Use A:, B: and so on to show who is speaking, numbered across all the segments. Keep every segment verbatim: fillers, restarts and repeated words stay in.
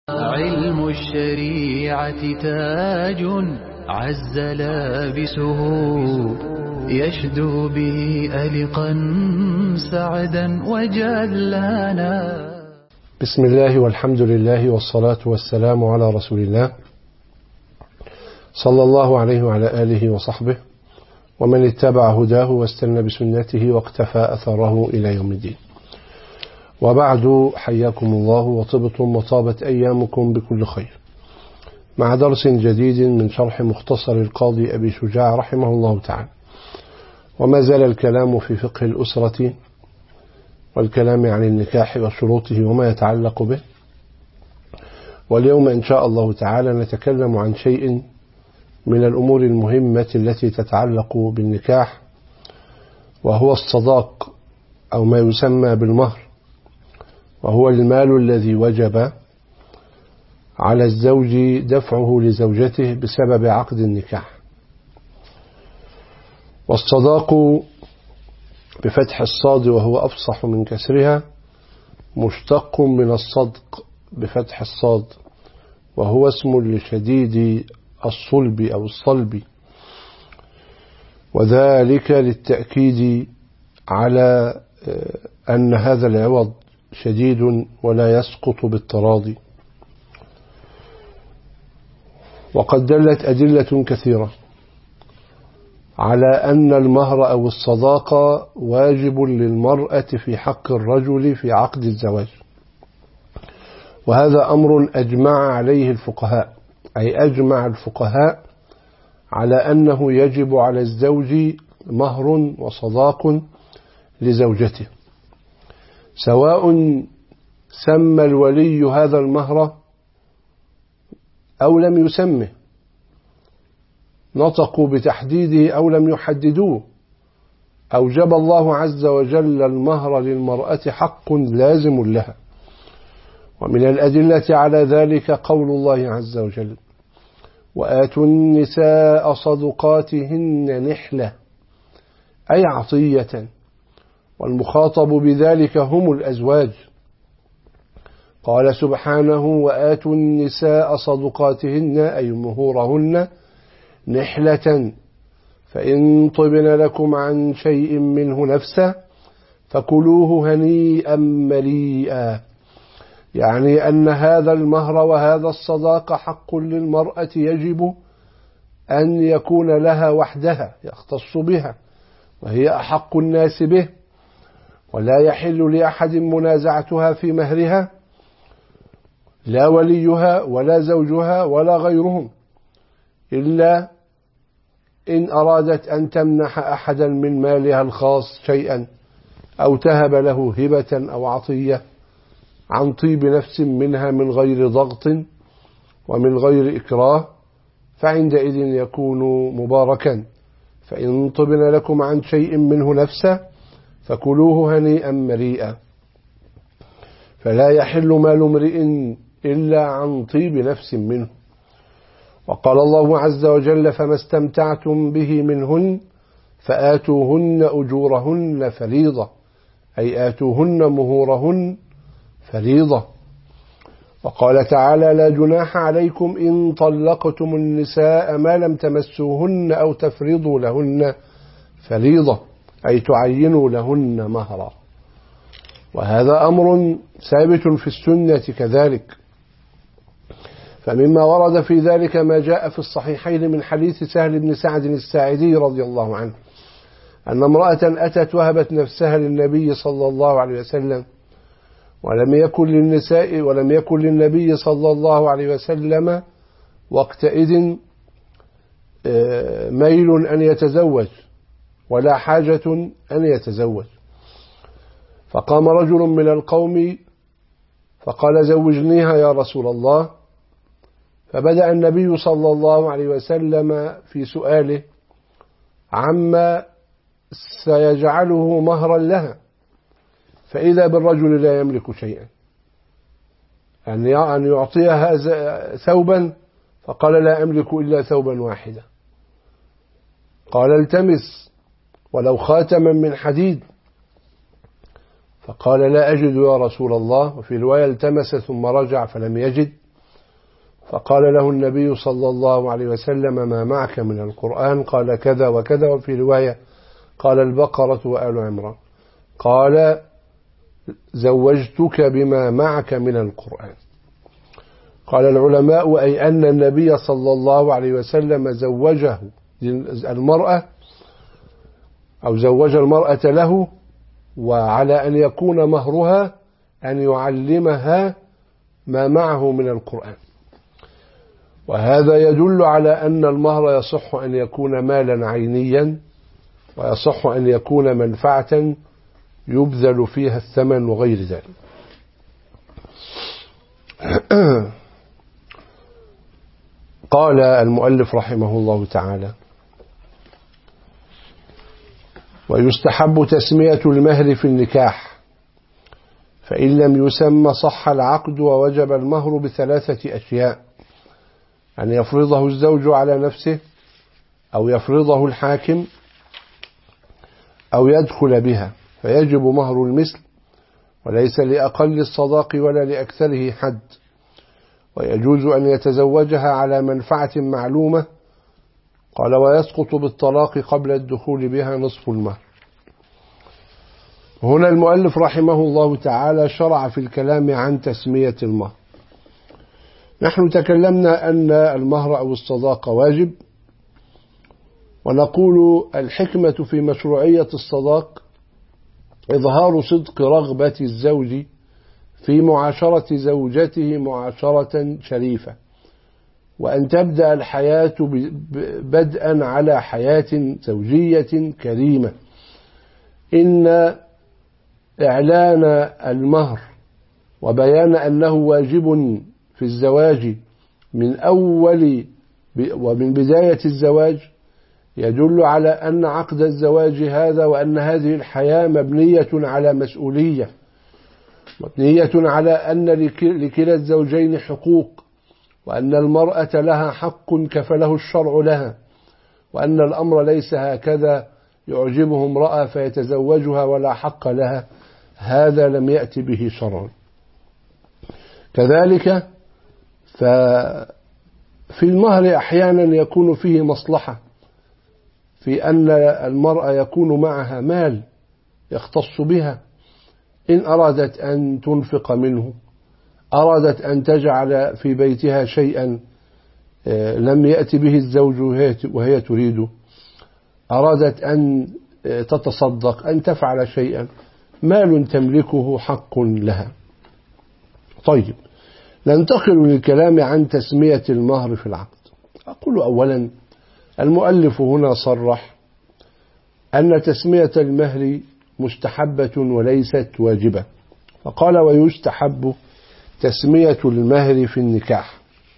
A: علم الشريعة تاج عز لابسه يشدو به ألقا سعدا وجلانا.
B: بسم الله والحمد لله والصلاة والسلام على رسول الله صلى الله عليه وعلى آله وصحبه ومن اتبع هداه واستنى بسنته واقتفى أثره إلى يوم الدين. وبعد، حياكم الله وطبتم وطابت أيامكم بكل خير، مع درس جديد من شرح مختصر القاضي أبي شجاع رحمه الله تعالى. وما زال الكلام في فقه الأسرة والكلام عن النكاح وشروطه وما يتعلق به. واليوم إن شاء الله تعالى نتكلم عن شيء من الأمور المهمة التي تتعلق بالنكاح، وهو الصداق أو ما يسمى بالمهر، وهو المال الذي وجب على الزوج دفعه لزوجته بسبب عقد النكاح. والصداق بفتح الصاد وهو أفصح من كسرها مشتق من الصدق بفتح الصاد، وهو اسم لشديد الصلب أو الصلب، وذلك للتأكيد على أن هذا العوض شديد ولا يسقط بالتراضي. وقد دلت أدلة كثيرة على أن المهر أو الصداقة واجب للمرأة في حق الرجل في عقد الزواج، وهذا أمر أجمع عليه الفقهاء، أي أجمع الفقهاء على أنه يجب على الزوج مهر وصداق لزوجته، سواء سمى الولي هذا المهر أو لم يسمه، نطقوا بتحديده أو لم يحددوه. أوجب الله عز وجل المهر للمرأة حق لازم لها. ومن الأدلة على ذلك قول الله عز وجل: وآتوا النساء صدقاتهن نحلة، أي عطية، والمخاطب بذلك هم الأزواج. قال سبحانه: وآتوا النساء صدقاتهن، أي مهورهن، نحلة، فإن طبن لكم عن شيء منه نفسا فكلوه هنيئا مريئا، يعني أن هذا المهر وهذا الصداق حق للمرأة يجب أن يكون لها وحدها، يختص بها، وهي أحق الناس به، ولا يحل لأحد منازعتها في مهرها، لا وليها ولا زوجها ولا غيرهم، إلا إن أرادت أن تمنح أحدا من مالها الخاص شيئا أو تهب له هبة أو عطية عن طيب نفس منها من غير ضغط ومن غير إكراه، فعندئذ يكون مباركا. فإن طبن لكم عن شيء منه نفسا فكلوه هنيئا مريئا. فلا يحل مال امرئ إلا عن طيب نفس منه. وقال الله عز وجل: فما استمتعتم به منهن فآتوهن أجورهن فريضة، أي آتوهن مهورهن فريضة. وقال تعالى: لا جناح عليكم إن طلقتم النساء ما لم تمسوهن أو تفرضوا لهن فريضة، أي تعينوا لهن مهرا. وهذا أمر ثابت في السنة كذلك. فمما ورد في ذلك ما جاء في الصحيحين من حديث سهل بن سعد الساعدي رضي الله عنه أن امرأة أتت وهبت نفسها للنبي صلى الله عليه وسلم، ولم يكن للنساء ولم يكن للنبي صلى الله عليه وسلم وقتئذ ميل أن يتزوج ولا حاجة أن يتزوج. فقام رجل من القوم فقال: زوجنيها يا رسول الله. فبدأ النبي صلى الله عليه وسلم في سؤاله عما سيجعله مهرا لها، فإذا بالرجل لا يملك شيئا، أن يعطيها ثوبا، فقال: لا أملك إلا ثوبا واحدا. قال: التمس ولو خاتما من حديد. فقال: لا أجد يا رسول الله. وفي رواية: التمس ثم رجع فلم يجد، فقال له النبي صلى الله عليه وسلم: ما معك من القرآن؟ قال: كذا وكذا. وفي رواية قال: البقرة وآل عمران. قال: زوجتك بما معك من القرآن. قال العلماء: أي أن النبي صلى الله عليه وسلم زوجه المرأة أو زوج المرأة له، وعلى أن يكون مهرها أن يعلمها ما معه من القرآن. وهذا يدل على أن المهر يصح أن يكون مالا عينيا، ويصح أن يكون منفعة يبذل فيها الثمن وغير ذلك. قال المؤلف رحمه الله تعالى: ويستحب تسمية المهر في النكاح، فإن لم يسمى صح العقد ووجب المهر بثلاثة أشياء: أن يفرضه الزوج على نفسه، أو يفرضه الحاكم، أو يدخل بها، فيجب مهر المثل، وليس لأقل الصداق ولا لأكثره حد. ويجوز أن يتزوجها على منفعة معلومة. قال: ويسقط بالطلاق قبل الدخول بها نصف المهر. هنا المؤلف رحمه الله تعالى شرع في الكلام عن تسمية المهر. نحن تكلمنا أن المهر أو الصداقة واجب، ونقول الحكمة في مشروعية الصداق إظهار صدق رغبة الزوج في معاشرة زوجته معاشرة شريفة، وأن تبدأ الحياة بدءا على حياة زوجية كريمة. إن إعلان المهر وبيان أنه واجب في الزواج من أول ومن بداية الزواج يدل على أن عقد الزواج هذا وأن هذه الحياة مبنية على مسؤولية، مبنية على أن لكلا الزوجين حقوق، وأن المرأة لها حق كفله الشرع لها، وأن الأمر ليس هكذا يعجبه امرأة فيتزوجها ولا حق لها، هذا لم يأتي به شرع. كذلك ففي المهر أحيانا يكون فيه مصلحة في أن المرأة يكون معها مال يختص بها، إن أرادت أن تنفق منه، أرادت أن تجعل في بيتها شيئا لم يأتي به الزوج وهي تريده، أرادت أن تتصدق، أن تفعل شيئا، مال تملكه حق لها. طيب، ننتقل للكلام عن تسمية المهر في العقد. أقول أولا المؤلف هنا صرح أن تسمية المهر مستحبة وليست واجبة، فقال: ويستحب تسمية المهر في النكاح.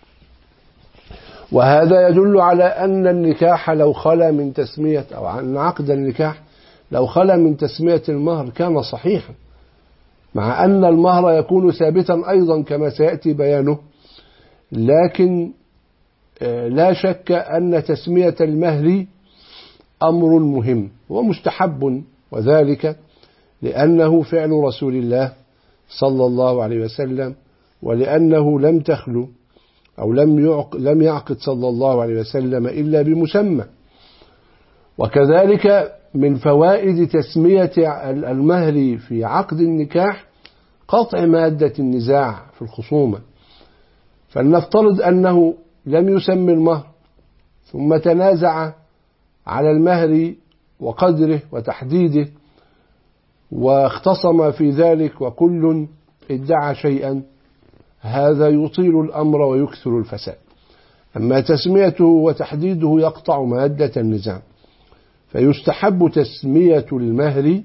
B: وهذا يدل على أن النكاح لو خلا من تسمية أو عن عقد النكاح لو خلا من تسمية المهر كان صحيحا، مع أن المهر يكون ثابتا أيضا كما سيأتي بيانه، لكن لا شك أن تسمية المهر أمر مهم ومستحب، وذلك لأنه فعل رسول الله صلى الله عليه وسلم، ولأنه لم تخلو أو لم لم يعقد صلى الله عليه وسلم إلا بمسمى. وكذلك من فوائد تسمية المهر في عقد النكاح قطع مادة النزاع في الخصومة. فلنفترض أنه لم يسمي المهر ثم تنازع على المهر وقدره وتحديده واختصم في ذلك وكل ادعى شيئا، هذا يطيل الأمر ويكثر الفساد. أما تسميته وتحديده يقطع مادة النزاع، فيستحب تسمية المهر،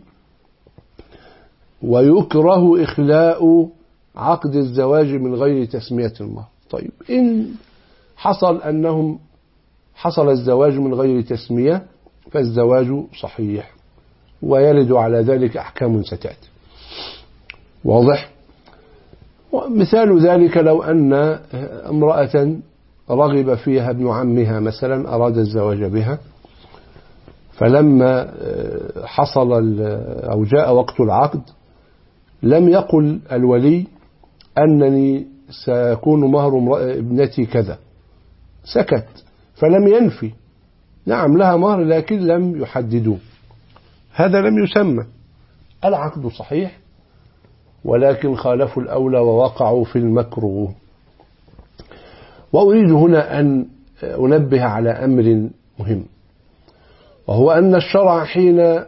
B: ويكره إخلاء عقد الزواج من غير تسمية المهر. طيب، إن حصل أنهم حصل الزواج من غير تسمية فالزواج صحيح، ويرد على ذلك أحكام ستأتي. واضح؟ مثال ذلك لو أن امرأة رغب فيها ابن عمها مثلا، أراد الزواج بها، فلما حصل أو جاء وقت العقد لم يقل الولي أنني سيكون مهر ابنتي كذا، سكت فلم ينفي، نعم لها مهر لكن لم يحددوه، هذا لم يسمى. العقد صحيح ولكن خالفوا الأولى ووقعوا في المكروه. وأريد هنا أن أنبه على أمر مهم، وهو أن الشرع حين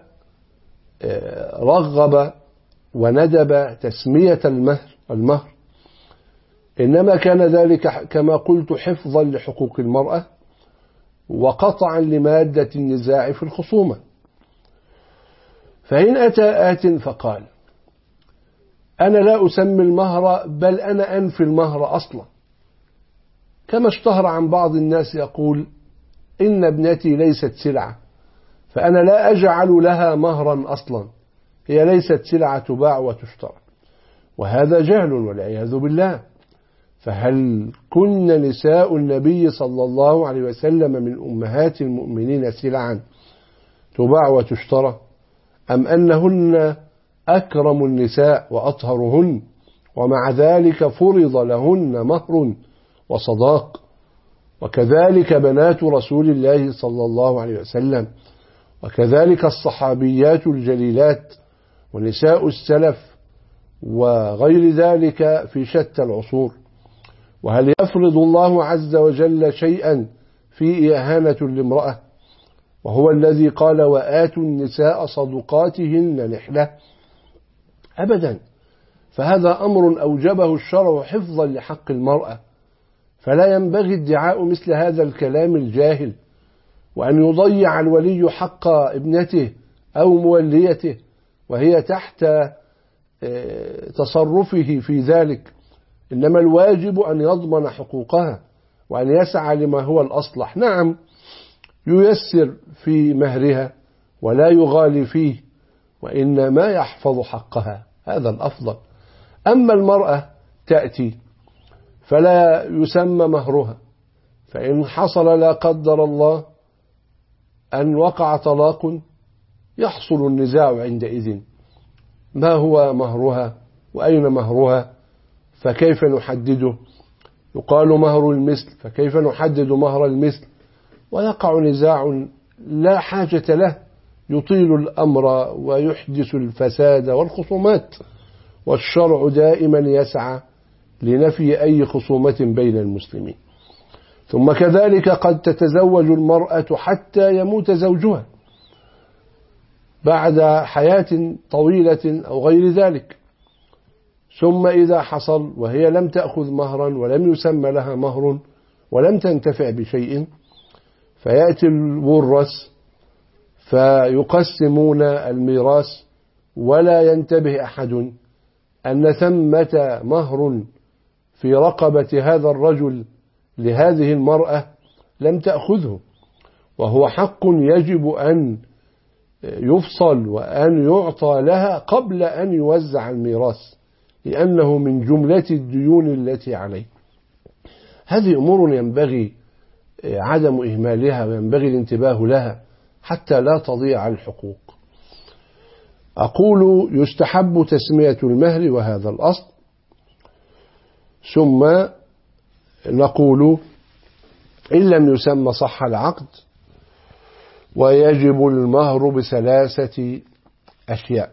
B: رغب وندب تسمية المهر المهر إنما كان ذلك كما قلت حفظا لحقوق المرأة وقطعا لمادة النزاع في الخصومة. فإن أتى آت فقال أنا لا أسمي المهر بل أنا أنفي المهر أصلا، كما اشتهر عن بعض الناس يقول إن ابنتي ليست سلعة فأنا لا أجعل لها مهرا أصلا، هي ليست سلعة تباع وتشترى، وهذا جهل والعياذ بالله. فهل كن نساء النبي صلى الله عليه وسلم من أمهات المؤمنين سلعا تباع وتشترى، أم أنهن أكرم النساء وأطهرهن ومع ذلك فرض لهن مهر وصداق؟ وكذلك بنات رسول الله صلى الله عليه وسلم، وكذلك الصحابيات الجليلات ونساء السلف وغير ذلك في شتى العصور. وهل يفرض الله عز وجل شيئا في إهانة لامرأة وهو الذي قال وآتوا النساء صدقاتهن نحلة؟ أبدا، فهذا أمر أوجبه الشرع حفظا لحق المرأة، فلا ينبغي ادعاء مثل هذا الكلام الجاهل، وأن يضيع الولي حق ابنته أو موليته وهي تحت تصرفه في ذلك. إنما الواجب أن يضمن حقوقها وأن يسعى لما هو الأصلح. نعم ييسر في مهرها ولا يغالي فيه، وإنما يحفظ حقها، هذا الأفضل. أما المرأة تأتي فلا يسمى مهرها، فإن حصل لا قدر الله أن وقع طلاق يحصل النزاع عندئذ، ما هو مهرها وأين مهرها، فكيف نحدده؟ يقال مهر المثل، فكيف نحدد مهر المثل؟ ويقع نزاع لا حاجة له يطيل الأمر ويحدث الفساد والخصومات، والشرع دائما يسعى لنفي أي خصومة بين المسلمين. ثم كذلك قد تتزوج المرأة حتى يموت زوجها بعد حياة طويلة أو غير ذلك، ثم إذا حصل وهي لم تأخذ مهرا ولم يسمى لها مهر ولم تنتفع بشيء، فيأتي الورث فيقسمون الميراث ولا ينتبه أحد أن ثمة مهر في رقبة هذا الرجل لهذه المرأة لم تأخذه، وهو حق يجب أن يفصل وأن يعطى لها قبل أن يوزع الميراث، لأنه من جملة الديون التي عليه. هذه أمور ينبغي عدم إهمالها وينبغي الانتباه لها حتى لا تضيع الحقوق. أقول يستحب تسمية المهر وهذا الأصل، ثم نقول إن لم يسمى صح العقد، ويجب المهر بثلاثة أشياء.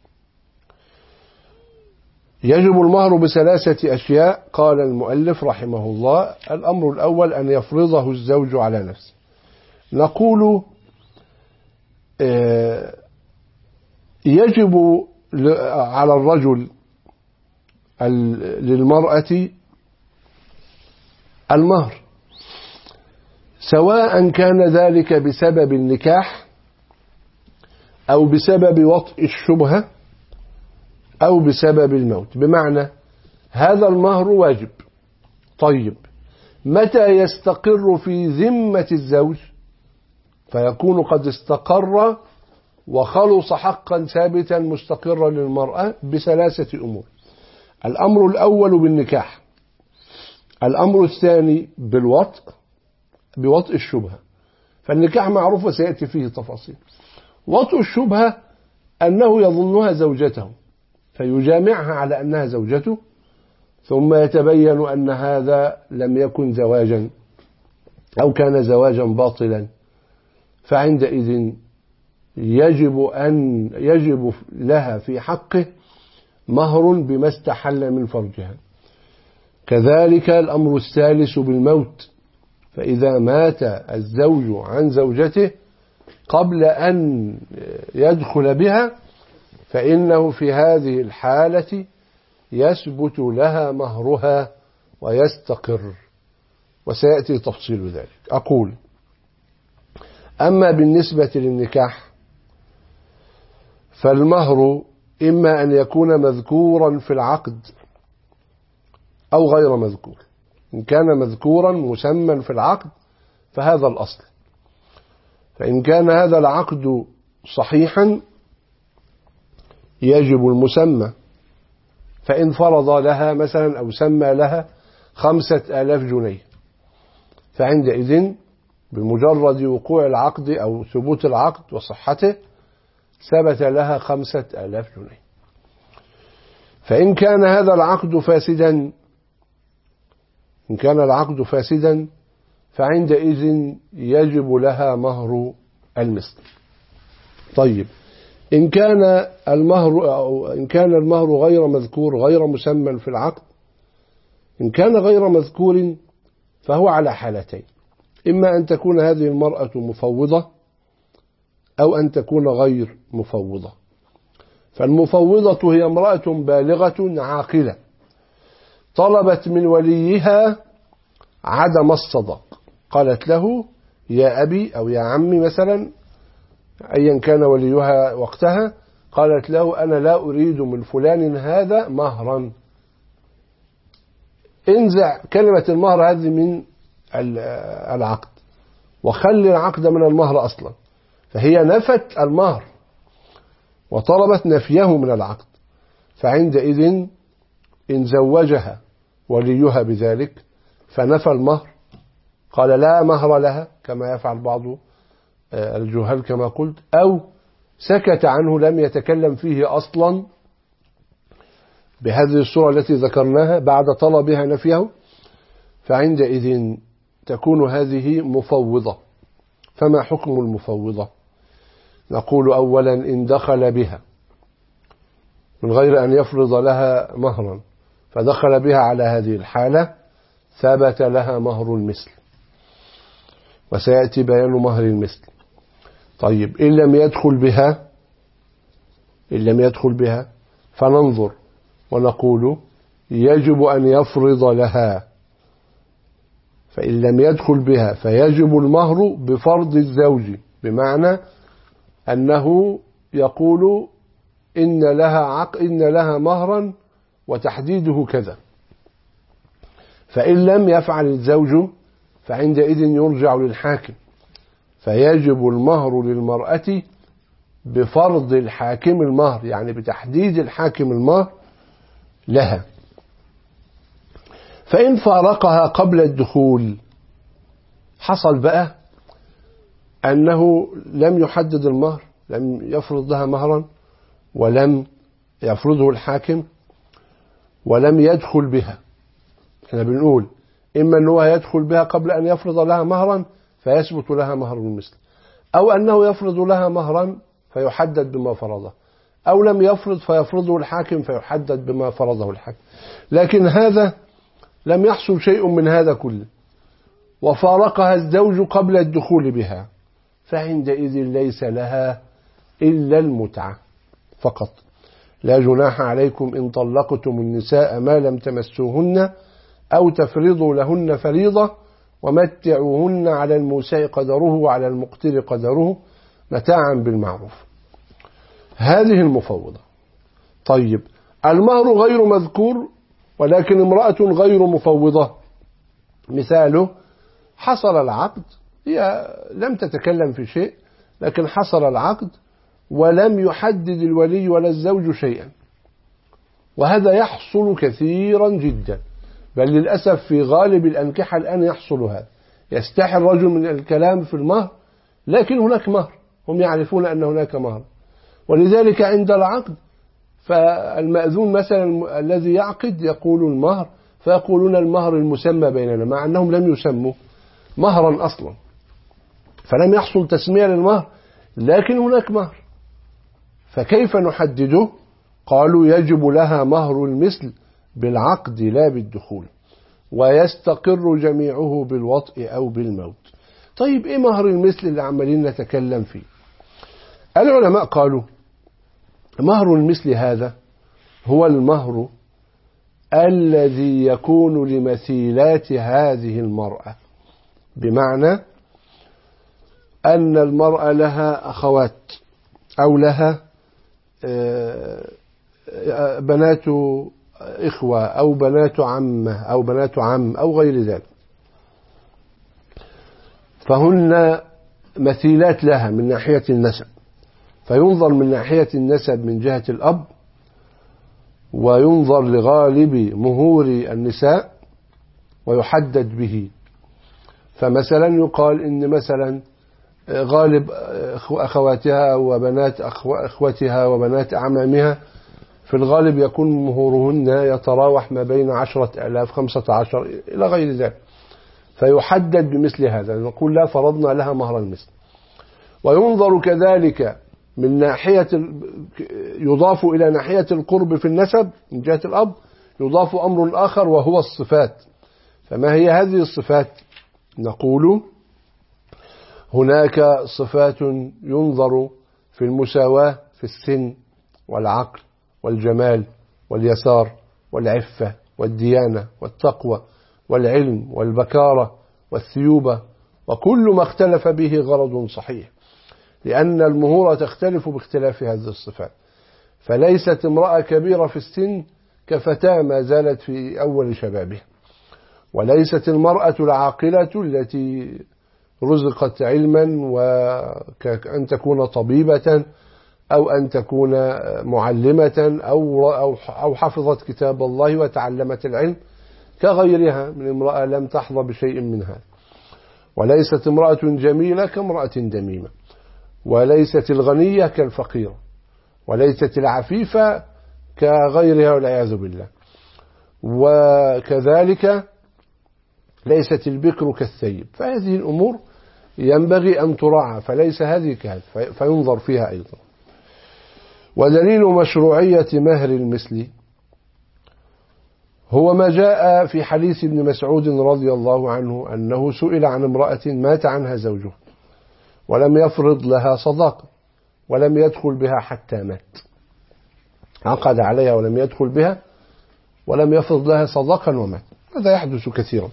B: يجب المهر بثلاثة أشياء قال المؤلف رحمه الله. الأمر الأول أن يفرضه الزوج على نفسه. نقول يجب على الرجل للمرأة المهر، سواء كان ذلك بسبب النكاح أو بسبب وطئ الشبهة أو بسبب الموت. بمعنى هذا المهر واجب، طيب متى يستقر في ذمة الزوج؟ فيكون قد استقر وخلص حقا ثابتا مستقرا للمرأة بثلاثة أمور. الأمر الأول بالنكاح، الأمر الثاني بالوطء بوطء الشبهة، فالنكاح معروف وسيأتي فيه تفاصيل. وطء الشبهة أنه يظنها زوجته فيجامعها على أنها زوجته، ثم يتبين أن هذا لم يكن زواجا أو كان زواجا باطلا، فعندئذ يجب أن يجب لها في حقه مهر بما استحل من فرجها. كذلك الأمر الثالث بالموت، فإذا مات الزوج عن زوجته قبل أن يدخل بها فإنه في هذه الحالة يثبت لها مهرها ويستقر، وسيأتي تفصيل ذلك. أقول: أما بالنسبة للنكاح فالمهر إما أن يكون مذكورا في العقد أو غير مذكور. إن كان مذكورا مسمى في العقد فهذا الأصل، فإن كان هذا العقد صحيحا يجب المسمى، فإن فرض لها مثلا أو سمى لها خمسة آلاف جنيه، فعندئذ بمجرد وقوع العقد أو ثبوت العقد وصحته ثبت لها خمسة آلاف جنيه. فإن كان هذا العقد فاسدا إن كان العقد فاسدا فعندئذ يجب لها مهر المثل. طيب، إن كان المهر أو إن كان المهر غير مذكور غير مسمى في العقد، إن كان غير مذكور فهو على حالتين: إما أن تكون هذه المرأة مفوضة أو أن تكون غير مفوضة. فالمفوضة هي امرأة بالغة عاقلة طلبت من وليها عدم الصداق، قالت له: يا أبي أو يا عمي مثلا، أيا كان وليها وقتها، قالت له: أنا لا أريد من فلان هذا مهرا، انزع كلمة المهر هذه من العقد وخلي العقد من المهر أصلا. فهي نفت المهر وطلبت نفيه من العقد، فعندئذ إن زوجها وليها بذلك فنفى المهر، قال لا مهر لها كما يفعل بعض الجهال كما قلت، أو سكت عنه لم يتكلم فيه أصلا بهذه الصورة التي ذكرناها بعد طلبها نفيه، فعندئذ تكون هذه مفوضة. فما حكم المفوضة؟ نقول: أولا، إن دخل بها من غير أن يفرض لها مهرا فدخل بها على هذه الحالة ثبت لها مهر المثل، وسيأتي بيان مهر المثل. طيب، إن لم يدخل بها إن لم يدخل بها فننظر ونقول: يجب أن يفرض لها. فإن لم يدخل بها فيجب المهر بفرض الزوج، بمعنى أنه يقول: إن لها عق إن لها مهرا وتحديده كذا. فإن لم يفعل الزوج فعندئذ يرجع للحاكم، فيجب المهر للمرأة بفرض الحاكم المهر، يعني بتحديد الحاكم المهر لها. فإن فارقها قبل الدخول حصل بقى أنه لم يحدد المهر، لم يفرض لها مهرا ولم يفرضه الحاكم ولم يدخل بها. احنا بنقول إما أنه يدخل بها قبل أن يفرض لها مهرا فيثبت لها مهر المثل، أو أنه يفرض لها مهرا فيحدد بما فرضه، أو لم يفرض فيفرضه الحاكم فيحدد بما فرضه الحاكم. لكن هذا لم يحصل شيء من هذا كله، وفارقها الزوج قبل الدخول بها، فعندئذ ليس لها إلا المتعة فقط. لا جناح عليكم إن طلقتم النساء ما لم تمسوهن أو تفرضوا لهن فريضة ومتعوهن على الموسع قدره وعلى المقتر قدره متاعا بالمعروف. هذه المفوضة. طيب، المهر غير مذكور ولكن امرأة غير مفوضة، مثاله: حصل العقد، هي لم تتكلم في شيء لكن حصل العقد ولم يحدد الولي ولا الزوج شيئا، وهذا يحصل كثيرا جدا، بل للأسف في غالب الأنكحة الآن يحصل هذا. يستحي الرجل من الكلام في المهر لكن هناك مهر، هم يعرفون أن هناك مهر، ولذلك عند العقد فالمأذون مثلا الذي يعقد يقول المهر، فيقولون المهر المسمى بيننا، مع أنهم لم يسموا مهرا أصلا، فلم يحصل تسمية للمهر، لكن هناك مهر، فكيف نحدده؟ قالوا يجب لها مهر المثل بالعقد لا بالدخول، ويستقر جميعه بالوطء أو بالموت. طيب إيه مهر المثل اللي عمالين نتكلم فيه؟ العلماء قالوا مهر المثل هذا هو المهر الذي يكون لمثيلات هذه المرأة، بمعنى أن المرأة لها أخوات أو لها بنات إخوة أو بنات عمة أو بنات عم أو غير ذلك، فهن مثيلات لها من ناحية النسب، فينظر من ناحية النسب من جهة الأب، وينظر لغالب مهور النساء ويحدد به. فمثلا يقال إن مثلا غالب أخواتها وبنات أخوتها وبنات أعمامها في الغالب يكون مهورهن يتراوح ما بين عشرة آلاف خمسة عشر إلى غير ذلك، فيحدد بمثل هذا، نقول لا فرضنا لها مهر المثل. وينظر كذلك من ناحية يضاف إلى ناحية القرب في النسب من جهة الأب، يضاف أمر آخر وهو الصفات. فما هي هذه الصفات؟ نقول هناك صفات ينظر في المساواة في السن والعقل والجمال واليسار والعفة والديانة والتقوى والعلم والبكارة والثيوبة، وكل ما اختلف به غرض صحيح، لأن المهور تختلف باختلاف هذه الصفات. فليست امرأة كبيرة في السن كفتاة ما زالت في أول شبابها، وليست المرأة العاقلة التي رزقت علما وأن تكون طبيبة أو أن تكون معلمة أو أو حفظت كتاب الله وتعلمت العلم كغيرها من امرأة لم تحظى بشيء من هذا. وليست امرأة جميلة كامرأة دميمة، وليست الغنية كالفقيرة، وليست العفيفة كغيرها والعياذ بالله، وكذلك ليست البكر كالثيب. فهذه الأمور ينبغي أن تراعى، فليس هذه كهذا، فينظر فيها أيضا. ودليل مشروعية مهر المثل هو ما جاء في حديث ابن مسعود رضي الله عنه أنه سئل عن امرأة مات عنها زوجها ولم يفرض لها صداقة ولم يدخل بها حتى مات، عقد عليها ولم يدخل بها ولم يفرض لها صداقا ومات. هذا يحدث كثيرا.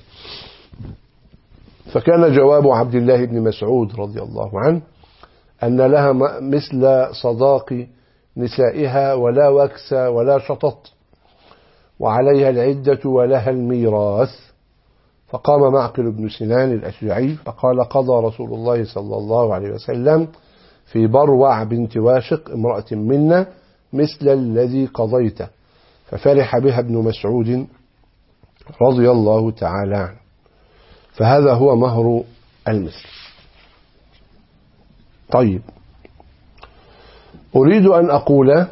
B: فكان جواب عبد الله بن مسعود رضي الله عنه أن لها مثل صداق نسائها ولا وكس ولا شطط، وعليها العدة ولها الميراث. فقام معقل بن سنان الأشجعي فقال قضى رسول الله صلى الله عليه وسلم في بروع بنت واشق امرأة منا مثل الذي قضيته، ففرح بها ابن مسعود رضي الله تعالى عنه. فهذا هو مهر المثل. طيب، أريد أن أقول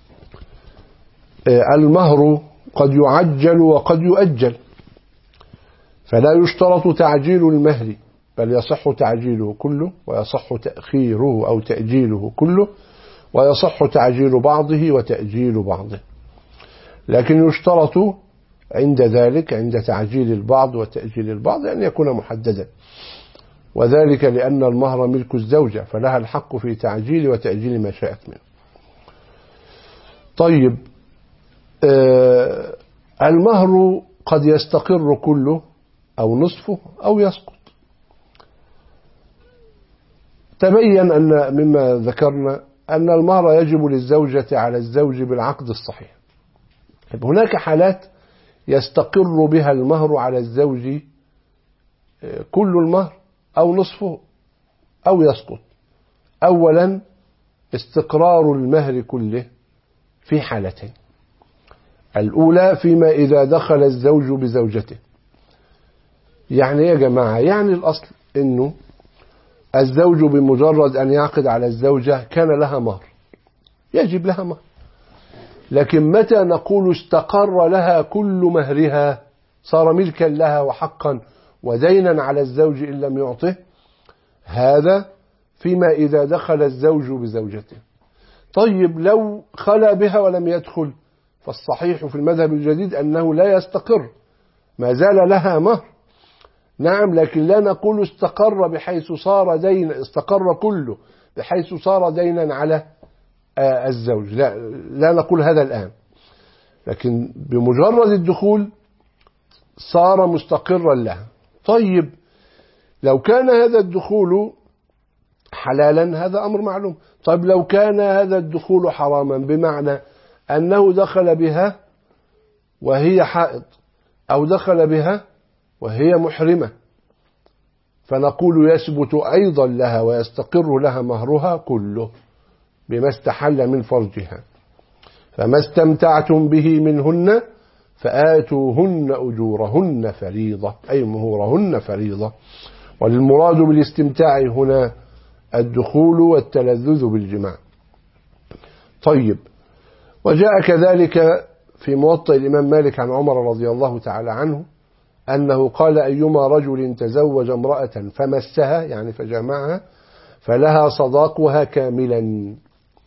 B: المهر قد يعجل وقد يؤجل، فلا يشترط تعجيل المهر، بل يصح تعجيله كله ويصح تأخيره أو تأجيله كله، ويصح تعجيل بعضه وتأجيل بعضه. لكن يشترط عند ذلك عند تعجيل البعض وتأجيل البعض أن يكون محددا، وذلك لأن المهر ملك الزوجة فلها الحق في تعجيل وتأجيل ما شاءت منه. طيب، آه المهر قد يستقر كله أو نصفه أو يسقط. تبين أن مما ذكرنا أن المهر يجب للزوجة على الزوج بالعقد الصحيح. هناك حالات يستقر بها المهر على الزوج كل المهر أو نصفه أو يسقط. أولا، استقرار المهر كله في حالتين. الأولى فيما إذا دخل الزوج بزوجته. يعني يا جماعة، يعني الأصل أنه الزوج بمجرد أن يعقد على الزوجة كان لها مهر، يجب لها مهر. لكن متى نقول استقر لها كل مهرها، صار ملكا لها وحقا ودينا على الزوج إن لم يعطه، هذا فيما إذا دخل الزوج بزوجته. طيب لو خلا بها ولم يدخل، فالصحيح في المذهب الجديد أنه لا يستقر، ما زال لها مهر، نعم، لكن لا نقول استقر بحيث صار دين، استقر كله بحيث صار دينا على الزوج، لا, لا نقول هذا الآن، لكن بمجرد الدخول صار مستقرا لها. طيب لو كان هذا الدخول حلالا هذا أمر معلوم. طيب لو كان هذا الدخول حراما، بمعنى أنه دخل بها وهي حائض أو دخل بها وهي محرمة، فنقول يثبت أيضا لها ويستقر لها مهرها كله بما استحل من فرجها. فما استمتعتم به منهن فآتوهن أجورهن فريضة، أي مهورهن فريضة. والمراد بالاستمتاع هنا الدخول والتلذذ بالجماع. طيب، وجاء كذلك في موطئ الإمام مالك عن عمر رضي الله تعالى عنه أنه قال: أيما رجل تزوج امرأة فمسها، يعني فجمعها، فلها صداقها كاملا.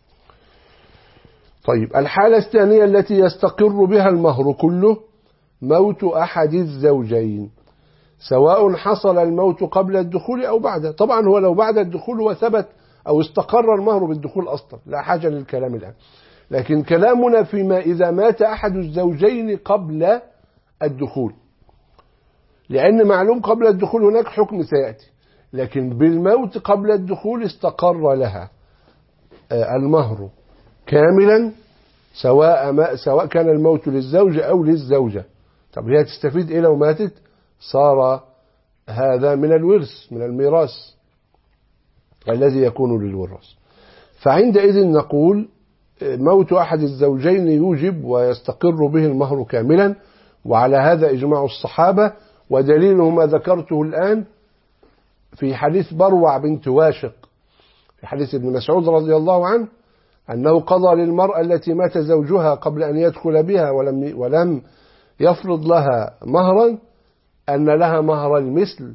B: طيب، الحالة الثانية التي يستقر بها المهر كله موت أحد الزوجين، سواء حصل الموت قبل الدخول أو بعده. طبعا هو لو بعد الدخول وثبت أو استقر المهر بالدخول أصلا لا حاجة للكلام الآن، لكن كلامنا فيما إذا مات أحد الزوجين قبل الدخول، لأن معلوم قبل الدخول هناك حكم سيأتي، لكن بالموت قبل الدخول استقر لها المهر كاملا، سواء ما سواء كان الموت للزوج أو للزوجة. طب هي تستفيد إيه لو ماتت؟ صار هذا من الورث، من الميراث الذي يكون للوراث. فعندئذ نقول موت أحد الزوجين يوجب ويستقر به المهر كاملا، وعلى هذا إجماع الصحابة، ودليله ما ذكرته الآن في حديث بروع بنت واشق في حديث ابن مسعود رضي الله عنه أنه قضى للمرأة التي مات زوجها قبل أن يدخل بها ولم ولم يفرض لها مهرا أن لها مهر المثل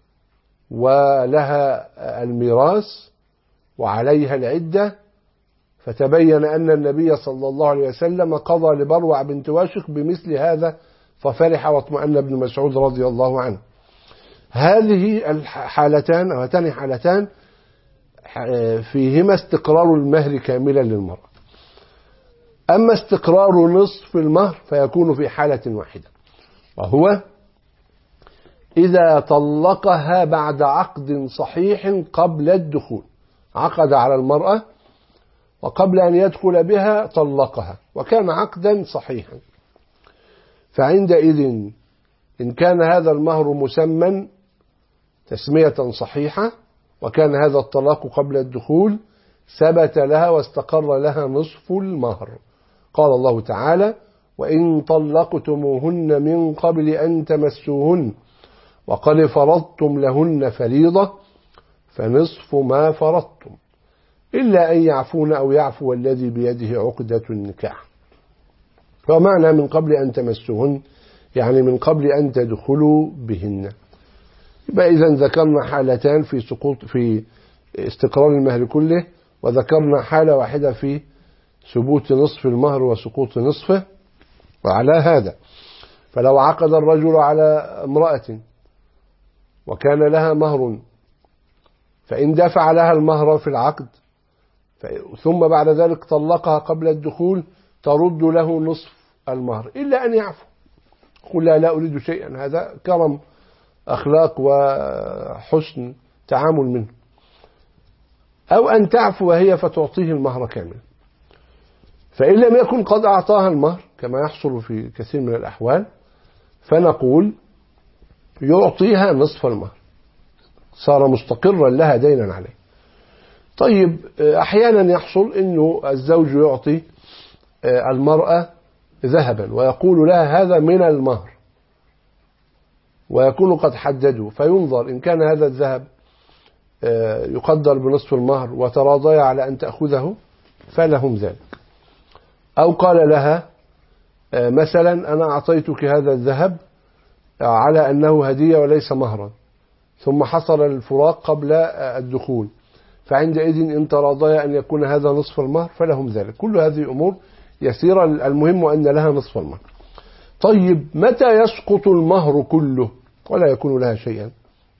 B: ولها الميراث وعليها العدة. فتبين أن النبي صلى الله عليه وسلم قضى لبروع بنت واشق بمثل هذا، ففرح واطمأن ابن مسعود رضي الله عنه. هذه الحالتان أو هاتان حالتان فيهما استقرار المهر كاملا للمرأة. أما استقرار نصف المهر فيكون في حالة واحدة، وهو إذا طلقها بعد عقد صحيح قبل الدخول، عقد على المرأة وقبل أن يدخل بها طلقها وكان عقدا صحيحا، فعندئذ إن كان هذا المهر مسمى تسمية صحيحة وكان هذا الطلاق قبل الدخول، ثبت لها واستقر لها نصف المهر. قال الله تعالى: وإن طلقتموهن من قبل أن تمسوهن وقد فرضتم لهن فريضة فنصف ما فرضتم إلا أن يعفون أو يعفو الذي بيده عقدة النكاح. ومعنى من قبل أن تمسوهن يعني من قبل أن تدخلوا بهن. يبقى إذن ذكرنا حالتان في سقوط في استقرار المهر كله، وذكرنا حالة واحدة في ثبوت نصف المهر وسقوط نصفه. وعلى هذا فلو عقد الرجل على امرأة وكان لها مهر، فإن دفع لها المهر في العقد ثم بعد ذلك طلقها قبل الدخول ترد له نصف المهر إلا أن يعفو، قل لا, لا أريد شيئا، هذا كرم أخلاق وحسن تعامل منه، أو أن تعفو وهي فتعطيه المهر كامل. فإن لم يكن قد أعطاها المهر كما يحصل في كثير من الأحوال، فنقول يعطيها نصف المهر، صار مستقرا لها دينا عليه. طيب، أحيانا يحصل أنه الزوج يعطي المرأة ذهبا ويقول لها هذا من المهر، ويكون قد حددوا، فينظر إن كان هذا الذهب يقدر بنصف المهر وتراضيا على أن تأخذه فلهم ذلك، أو قال لها مثلا أنا أعطيتك هذا الذهب على أنه هدية وليس مهرا، ثم حصل الفراق قبل الدخول، فعندئذ إن تراضيا أن يكون هذا نصف المهر فلهم ذلك. كل هذه أمور يسيرة، المهم أن لها نصف المهر. طيب متى يسقط المهر كله ولا يكون لها شيئا؟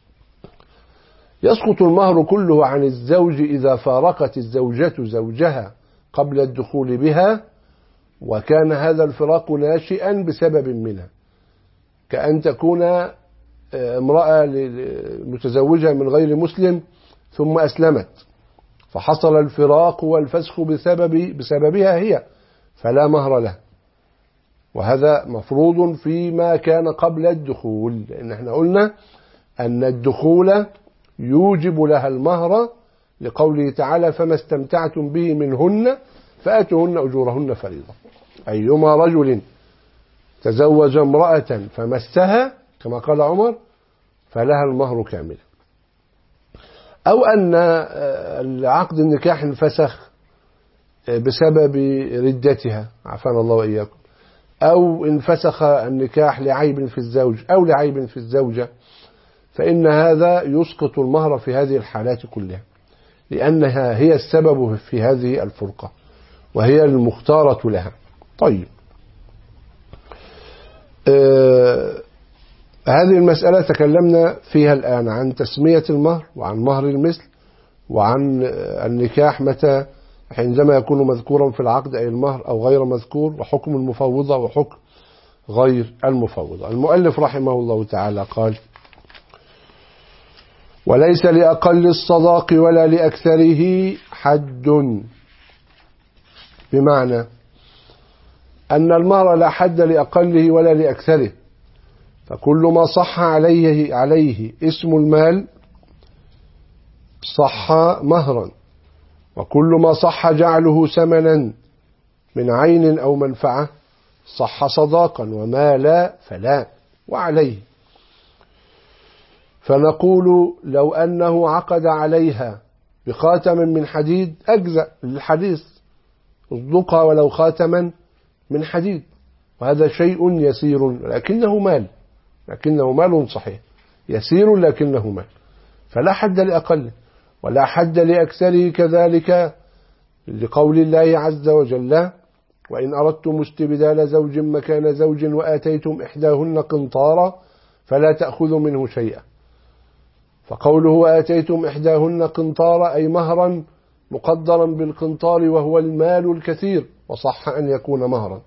B: يسقط المهر كله عن الزوج إذا فارقت الزوجة زوجها قبل الدخول بها وكان هذا الفراق ناشئا بسبب منها، كأن تكون امرأة متزوجة من غير مسلم ثم أسلمت فحصل الفراق والفسخ بسبب بسببها هي، فلا مهر له، وهذا مفروض فيما كان قبل الدخول، لأن احنا قلنا أن الدخول يوجب لها المهر لقوله تعالى فما استمتعتم به منهن فآتوهن أجورهن فريضة. أيما رجل تزوج امرأة فمسها كما قال عمر فلها المهر كاملا. أو أن العقد النكاح انفسخ بسبب ردتها عافانا الله وإياكم، أو انفسخ النكاح لعيب في الزوج أو لعيب في الزوجة، فإن هذا يسقط المهر في هذه الحالات كلها، لأنها هي السبب في هذه الفرقة وهي المختارة لها. طيب آه هذه المسألة تكلمنا فيها الآن عن تسمية المهر وعن مهر المثل وعن النكاح متى عندما يكون مذكورا في العقد أي المهر أو غير مذكور، وحكم المفوضة وحكم غير المفوضة. المؤلف رحمه الله تعالى قال وليس لأقل الصداق ولا لأكثره حد، بمعنى أن المهر لا حد لأقله ولا لأكثره، فكل ما صح عليه عليه اسم المال صح مهرا، وكل ما صح جعله ثمنا من عين أو منفعة صح صداقا، وما لا فلا. وعليه فنقول لو أنه عقد عليها بخاتم من حديد أجزأ للحديث، اصدقها ولو خاتما من حديد، وهذا شيء يسير لكنه مال، لكنه مال صحيح يسير لكنه مال، فلا حد لأقله ولا حد لأكثره كذلك، لقول الله عز وجل وإن أردتم استبدال زوج مكان زوج وآتيتم إحداهن قنطارا فلا تأخذوا منه شيئا. فقوله وآتيتم إحداهن قنطارا أي مهرا مقدرا بالقنطار وهو المال الكثير، وصح أن يكون مهرا.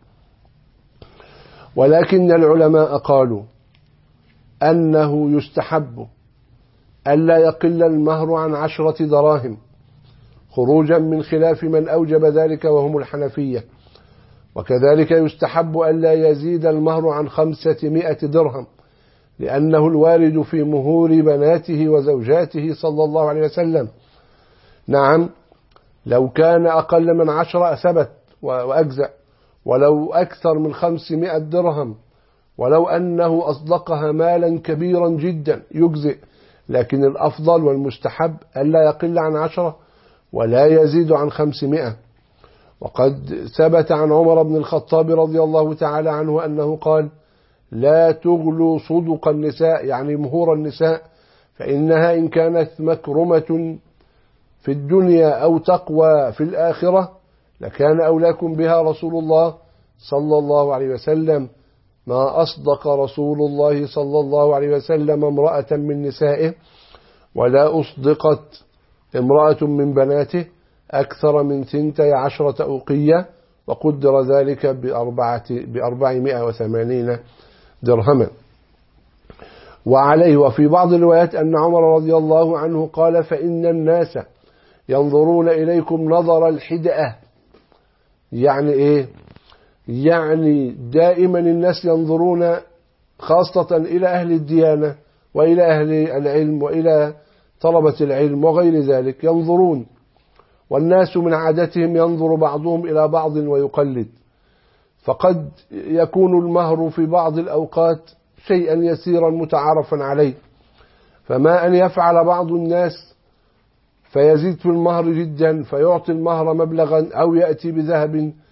B: ولكن العلماء قالوا أنه يستحب ألا يقل المهر عن عشرة دراهم، خروجا من خلاف من أوجب ذلك وهم الحنفية، وكذلك يستحب ألا يزيد المهر عن خمسمائة درهم، لأنه الوارد في مهور بناته وزوجاته صلى الله عليه وسلم. نعم لو كان أقل من عشرة ثبت وأجزأ، ولو أكثر من خمسمائة درهم، ولو أنه أصدقها مالا كبيرا جدا يجزئ، لكن الأفضل والمستحب ألا يقل عن عشرة ولا يزيد عن خمسمائة. وقد ثبت عن عمر بن الخطاب رضي الله تعالى عنه أنه قال لا تغلوا صدق النساء، يعني مهور النساء، فإنها إن كانت مكرمة في الدنيا أو تقوى في الآخرة لكان أولاكم بها رسول الله صلى الله عليه وسلم، ما أصدق رسول الله صلى الله عليه وسلم امرأة من نسائه، ولا أصدقت امرأة من بناته أكثر من ثنتي عشرة أوقية، وقدر ذلك بأربعة بأربعمائة وثمانين درهما. وعليه وفي بعض الروايات أن عمر رضي الله عنه قال فإن الناس ينظرون إليكم نظر الحدأة. يعني إيه؟ يعني دائما الناس ينظرون خاصة إلى أهل الديانة وإلى أهل العلم وإلى طلبة العلم وغير ذلك، ينظرون، والناس من عادتهم ينظر بعضهم إلى بعض ويقلد، فقد يكون المهر في بعض الأوقات شيئا يسيرا متعارفا عليه، فما أن يفعل بعض الناس فيزيد في المهر جدا فيعطي المهر مبلغا، أو يأتي بذهب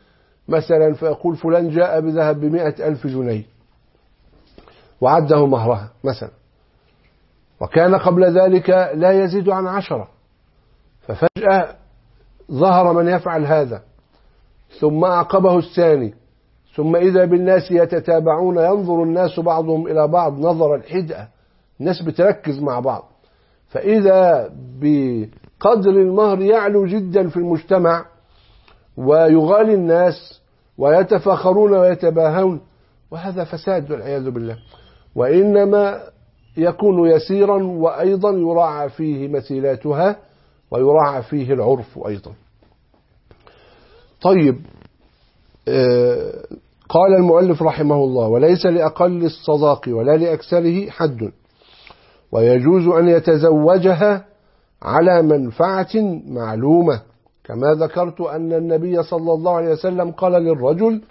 B: مثلا فيقول فلان جاء بذهب بمئة ألف جنيه وعده مهرها مثلا، وكان قبل ذلك لا يزيد عن عشرة، ففجأة ظهر من يفعل هذا، ثم أعقبه الثاني، ثم إذا بالناس يتتابعون، ينظر الناس بعضهم إلى بعض نظر الحدأة، الناس بتركز مع بعض، فإذا بقدر المهر يعلو جدا في المجتمع ويغالي الناس ويتفاخرون ويتباهون، وهذا فساد والعياذ بالله. وإنما يكون يسيرا، وأيضا يراعى فيه مثيلاتها ويراعى فيه العرف أيضا. طيب، قال المؤلف رحمه الله: وليس لأقل الصداق ولا لأكثره حد، ويجوز أن يتزوجها على منفعة معلومة، كما ذكرت أن النبي صلى الله عليه وسلم قال للرجل: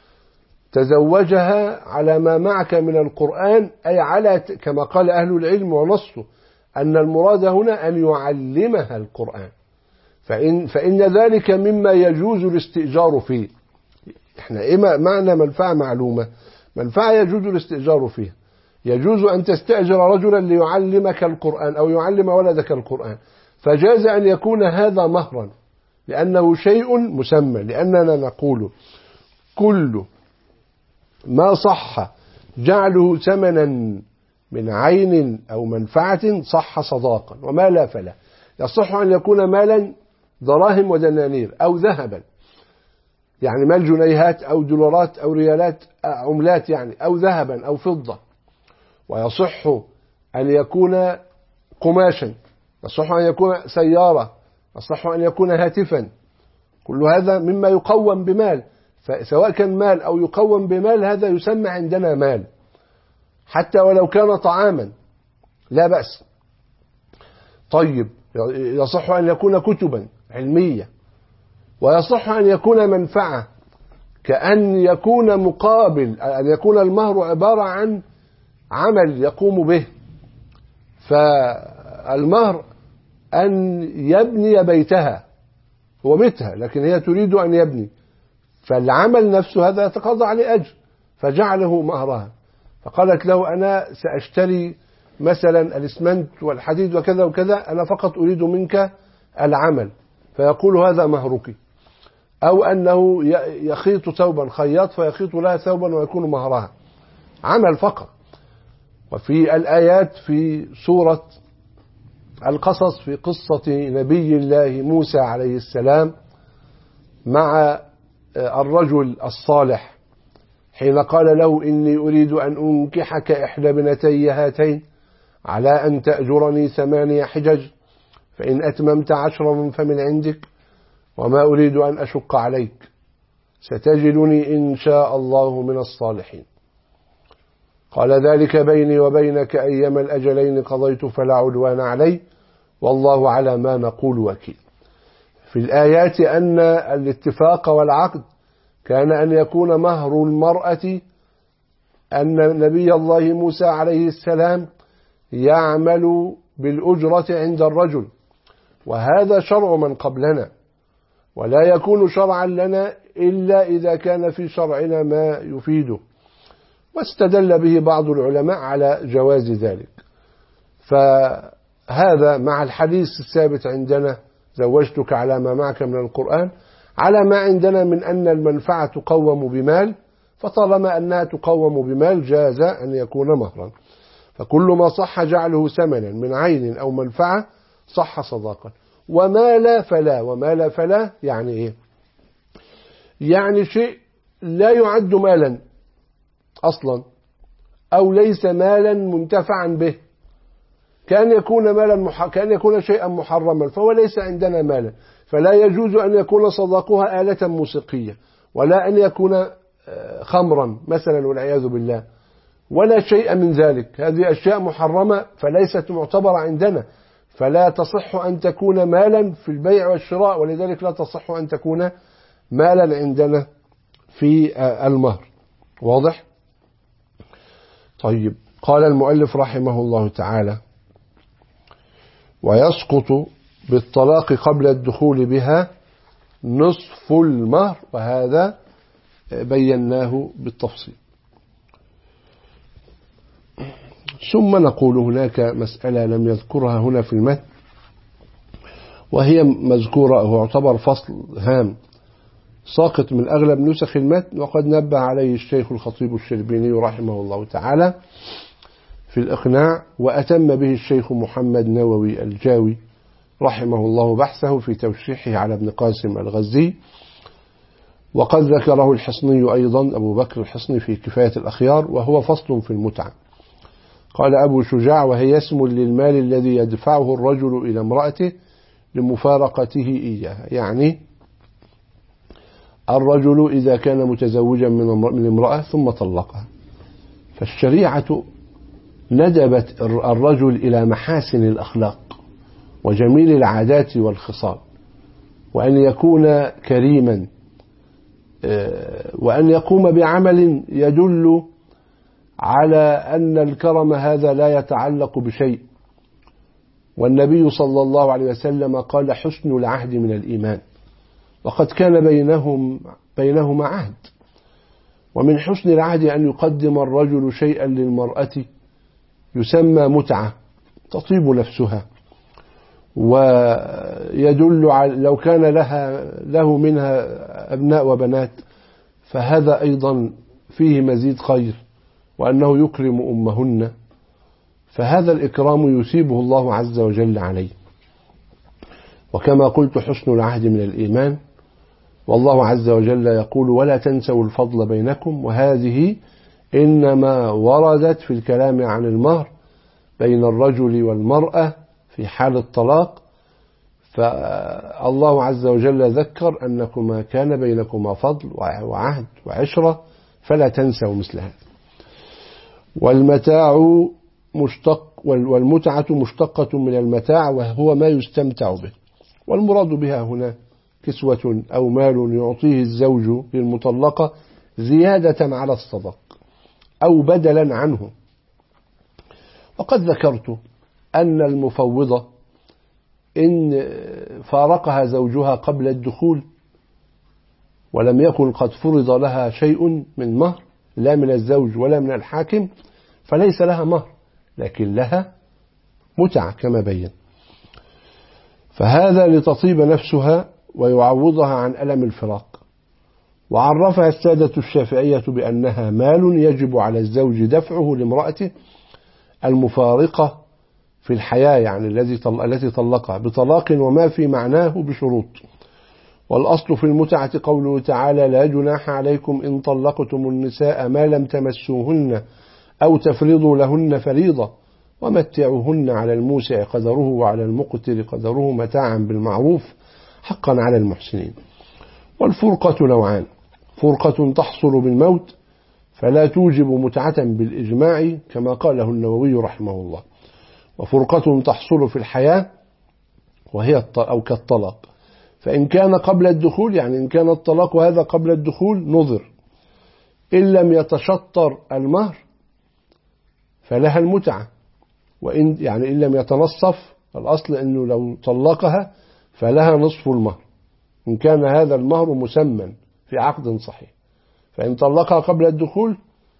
B: تزوجها على ما معك من القرآن، أي على، كما قال أهل العلم ونصه أن المراد هنا أن يعلمها القرآن، فإن, فإن ذلك مما يجوز الاستئجار فيه. احنا إيه معنى منفعة معلومة؟ منفعة يجوز الاستئجار فيها، يجوز أن تستأجر رجلا ليعلمك القرآن أو يعلم ولدك القرآن، فجاز أن يكون هذا مهرا لأنه شيء مسمى، لأننا نقول كل ما صح جعله ثمنا من عين أو منفعة صح صداقا، وما لا فلا. يصح أن يكون مالا دراهم ودنانير أو ذهبا، يعني مال جنيهات أو دولارات أو ريالات عملات يعني، أو ذهبا أو فضة. ويصح أن يكون قماشا، يصح أن يكون سيارة، يصح أن يكون هاتفا، كل هذا مما يقوم بمال، فسواء كان مال أو يقوم بمال هذا يسمى عندنا مال، حتى ولو كان طعاما لا بأس. طيب، يصح أن يكون كتبا علمية، ويصح أن يكون منفعة، كأن يكون مقابل، أن يكون المهر عبارة عن عمل يقوم به، فالمهر أن يبني بيتها، هو بيتها لكن هي تريد أن يبني، فالعمل نفسه هذا يتقاضى عليه أجر، فجعله مهرها، فقالت له: أنا سأشتري مثلا الإسمنت والحديد وكذا وكذا، أنا فقط أريد منك العمل، فيقول: هذا مهرك. أو أنه يخيط ثوبا، خياط فيخيط لها ثوبا ويكون مهرها، عمل فقط. وفي الآيات في سورة القصص في قصة نبي الله موسى عليه السلام مع الرجل الصالح، حين قال له: إني أريد أن أنكحك إحدى بنتي هاتين على أن تأجرني ثمانية حجج، فإن أتممت عشرا فمن عندك، وما أريد أن أشق عليك، ستجدني إن شاء الله من الصالحين. قال: ذلك بيني وبينك أيما الأجلين قضيت فلا عدوان علي، والله على ما نقول وكيل. في الآيات أن الاتفاق والعقد كان أن يكون مهر المرأة أن نبي الله موسى عليه السلام يعمل بالأجرة عند الرجل، وهذا شرع من قبلنا، ولا يكون شرعا لنا إلا إذا كان في شرعنا ما يفيده، واستدل به بعض العلماء على جواز ذلك. فهذا مع الحديث الثابت عندنا: زوجتك على ما معك من القرآن، على ما عندنا من أن المنفعة تقوم بمال، فطالما أنها تقوم بمال جاز أن يكون مهرا. فكل ما صح جعله ثمنا من عين أو منفعة صح صداقا. وما لا فلا، وما لا فلا يعني إيه؟ يعني شيء لا يعد مالا أصلا، أو ليس مالا منتفعا به، كان يكون مالا مح... كان يكون شيئا محرما، فهو ليس عندنا مالا، فلا يجوز أن يكون صداقها آلة موسيقية، ولا أن يكون خمرا مثلا والعياذ بالله، ولا شيء من ذلك. هذه أشياء محرمة فليست معتبرة عندنا، فلا تصح أن تكون مالا في البيع والشراء، ولذلك لا تصح أن تكون مالا عندنا في المهر. واضح؟ طيب، قال المؤلف رحمه الله تعالى: ويسقط بالطلاق قبل الدخول بها نصف المهر، وهذا بيناه بالتفصيل. ثم نقول هناك مسألة لم يذكرها هنا في المتن، وهي مذكورة، هو يعتبر فصل هام ساقط من أغلب نسخ المتن، وقد نبه عليه الشيخ الخطيب الشربيني رحمه الله تعالى في الإقناع، وأتم به الشيخ محمد نووي الجاوي رحمه الله بحثه في توشيحه على ابن قاسم الغزي، وقد ذكره الحصني أيضا أبو بكر الحصني في كفاية الأخيار، وهو فصل في المتعة. قال أبو شجاع: وهي اسم للمال الذي يدفعه الرجل إلى امرأته لمفارقته إياها، يعني الرجل إذا كان متزوجا من امرأة ثم طلقها، فالشريعة ندبت الرجل إلى محاسن الأخلاق وجميل العادات والخصال، وأن يكون كريما، وأن يقوم بعمل يدل على أن الكرم هذا لا يتعلق بشيء. والنبي صلى الله عليه وسلم قال: حسن العهد من الإيمان، وقد كان بينهم بينهما عهد. ومن حسن العهد أن يقدم الرجل شيئا للمرأة يسمى متعة تطيب نفسها، ويدل على لو كان لها له منها أبناء وبنات فهذا أيضا فيه مزيد خير، وأنه يكرم أمهن، فهذا الإكرام يثيبه الله عز وجل عليه. وكما قلت حسن العهد من الإيمان، والله عز وجل يقول: ولا تنسوا الفضل بينكم، وهذه إنما وردت في الكلام عن المهر بين الرجل والمرأة في حال الطلاق، فالله عز وجل ذكر أنكما كان بينكما فضل وعهد وعشرة فلا تنسوا مثل هذا. والمتاع مشتق والمتعة مشتقة من المتاع، وهو ما يستمتع به، والمراد بها هنا كسوة أو مال يعطيه الزوج للمطلقة زيادة على الصداق أو بدلا عنه. وقد ذكرت أن المفوضة إن فارقها زوجها قبل الدخول ولم يكن قد فرض لها شيء من مهر لا من الزوج ولا من الحاكم، فليس لها مهر، لكن لها متعة كما بين، فهذا لتطيب نفسها ويعوضها عن ألم الفراق. وعرفها السادة الشافعية بأنها مال يجب على الزوج دفعه لامرأته المفارقة في الحياة، يعني التي طلقها بطلاق وما في معناه بشروط. والأصل في المتعة قوله تعالى: لا جناح عليكم إن طلقتم النساء ما لم تمسوهن أو تفرضوا لهن فريضة ومتعوهن على الموسع قدره وعلى المقتر قدره متاعا بالمعروف حقا على المحسنين. والفرقة نوعان: فرقة تحصل بالموت فلا توجب متعة بالإجماع كما قاله النووي رحمه الله، وفرقة تحصل في الحياة وهي أو كالطلاق، فإن كان قبل الدخول، يعني إن كان الطلاق هذا قبل الدخول نظر، إن لم يتشطر المهر فلها المتعة، وإن يعني إن لم يتنصف، الأصل أنه لو طلقها فلها نصف المهر إن كان هذا المهر مسمى في عقد صحيح، فإن طلقها قبل الدخول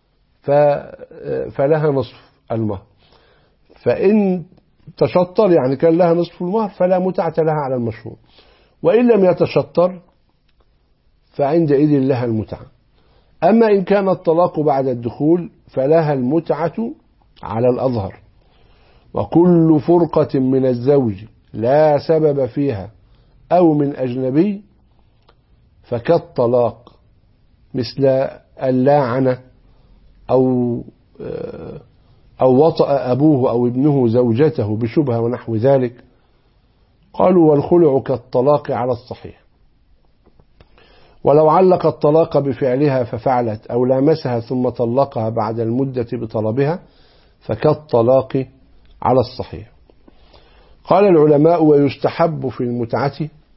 B: فلها نصف المهر، فإن تشطر يعني كان لها نصف المهر فلا متعة لها على المشهور، وإن لم يتشطر فعندئذ لها المتعة. أما إن كان الطلاق بعد الدخول فلها المتعة على الأظهر. وكل فرقة من الزوج لا سبب فيها أو من أجنبي فكالطلاق، مثل اللاعنة أو أو وطأ أبوه أو ابنه زوجته بشبهة ونحو ذلك. قالوا: والخلع كالطلاق على الصحيح. ولو علق الطلاق بفعلها ففعلت أو لامسها ثم طلقها بعد المدة بطلبها فكالطلاق على الصحيح. قال العلماء: ويستحب في المتعة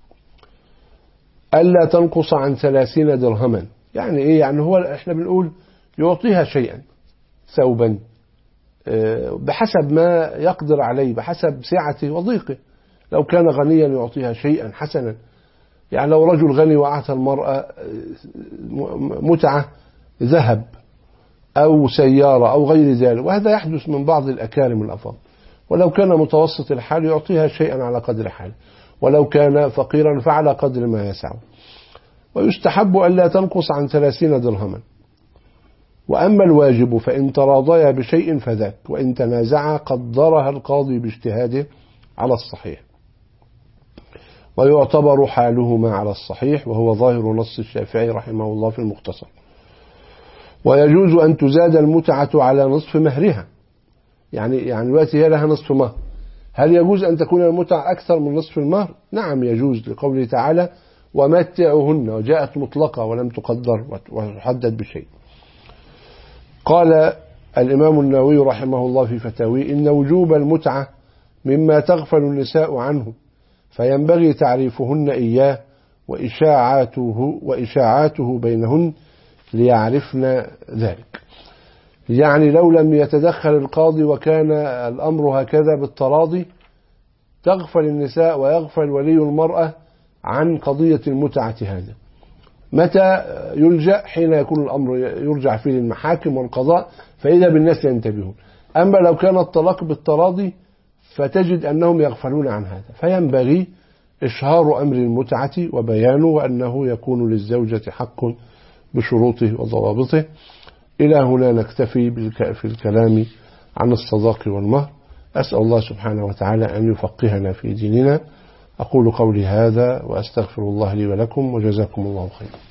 B: ألا تنقص عن ثلاثين درهما. يعني إيه؟ يعني هو إحنا بنقول يعطيها شيئا، ثوبا، بحسب ما يقدر عليه، بحسب سعته وضيقه. لو كان غنيا يعطيها شيئا حسنا، يعني لو رجل غني وأعطى المرأة متعة ذهب أو سيارة أو غير ذلك، وهذا يحدث من بعض الأكارم الأفاضل، ولو كان متوسط الحال يعطيها شيئا على قدر حاله، ولو كان فقيرا فعلى قدر ما يسعه. ويستحب ألا تنقص عن ثلاثين درهما. وأما الواجب فإن تراضيا بشيء فذاك، وإن تنازعا قدرها القاضي باجتهاده على الصحيح، ويعتبر حالهما على الصحيح، وهو ظاهر نص الشافعي رحمه الله في المختصر. ويجوز أن تزاد المتعة على نصف مهرها، يعني يعني دلوقتي هي لها نصف مهر، هل يجوز أن تكون المتعة أكثر من نصف المهر؟ نعم يجوز، لقوله تعالى ومتعهن، وجاءت مطلقة ولم تقدر وتحدد بشيء. قال الإمام النووي رحمه الله في فتاويه إن وجوب المتعة مما تغفل النساء عنه، فينبغي تعريفهن إياه وإشاعاته, وإشاعاته بينهن ليعرفن ذلك. يعني لو لم يتدخل القاضي وكان الأمر هكذا بالتراضي تغفل النساء ويغفل ولي المرأة عن قضية المتعة. هذا متى يلجأ؟ حين يكون الأمر يرجع فيه للمحاكم والقضاء، فإذا بالناس ينتبهون. أما لو كان الطلاق بالتراضي فتجد أنهم يغفلون عن هذا، فينبغي إشهار أمر المتعة وبيانه، وأنه يكون للزوجة حق بشروطه وضوابطه. إلى هنا نكتفي في الكلام عن الصداق والمهر. أسأل الله سبحانه وتعالى أن يفقهنا في ديننا. أقول قولي هذا وأستغفر الله لي ولكم، وجزاكم الله خيرا.